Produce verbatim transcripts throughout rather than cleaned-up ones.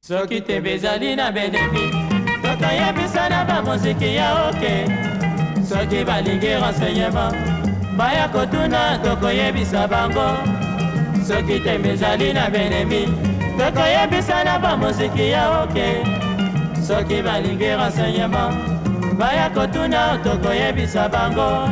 soki te bezali na benemi tokoyebisana bamuziki ya oke soki balingi renseignement baya kotuna tokoyebisa bango soki te bezali na benemi tokoyebisana bamuziki ya oke soki balingi renseignement baya kotuna tokoyebisa bango.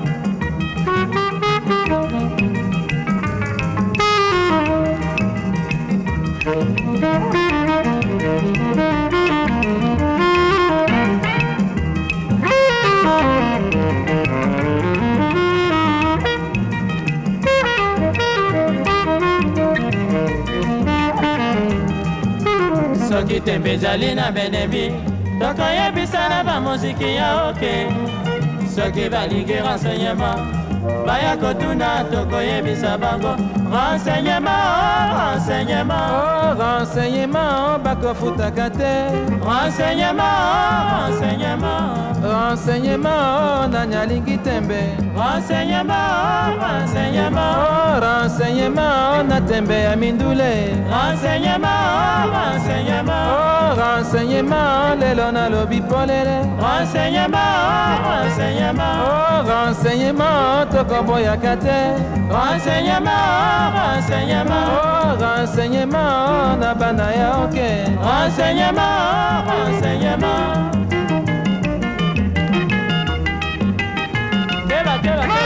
Soki te bezali na benemi tokoyebisana bamuziki ya oke soki balingi renseignement baya kotuna tokoyebisa bango. Renseignement, oh, renseignement, oh, renseignement bakofutaka te. Renseignement, oh, renseignement, renseignement oh, nanyalingi tembe. Renseignement, oh, renseignement, oh, renseignement na tembe ya mindule. Renseignement, oh, renseignement, oh, renseignement lelo nalobi polele. Renseignement, oh, renseignement, oh, renseignement tokoboyaka te. Renseignement, renseignement, oh, renseignement na bana ya oke. Renseignement, renseignement. Keba, keba, keba.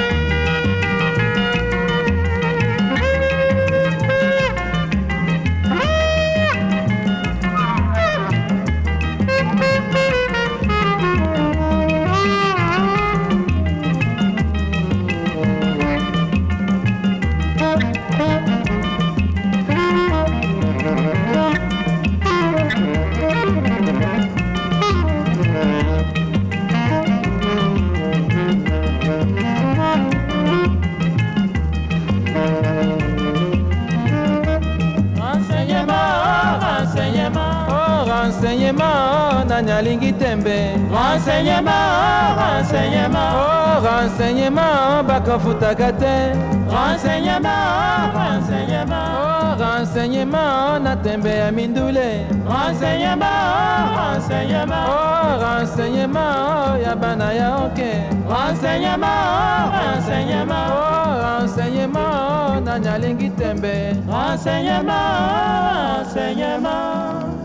Renseignement nanyalingi tembe. Renseignement, renseignement, oh, renseignement bakofutaka te. Renseignement, renseignement, oh, renseignement na tembe ya mindule. Renseignement, renseignement, oh, renseignement ya bana ya oke. Renseignement, renseignement, oh, renseignement nanyalingi tembe. Renseignement, renseignement.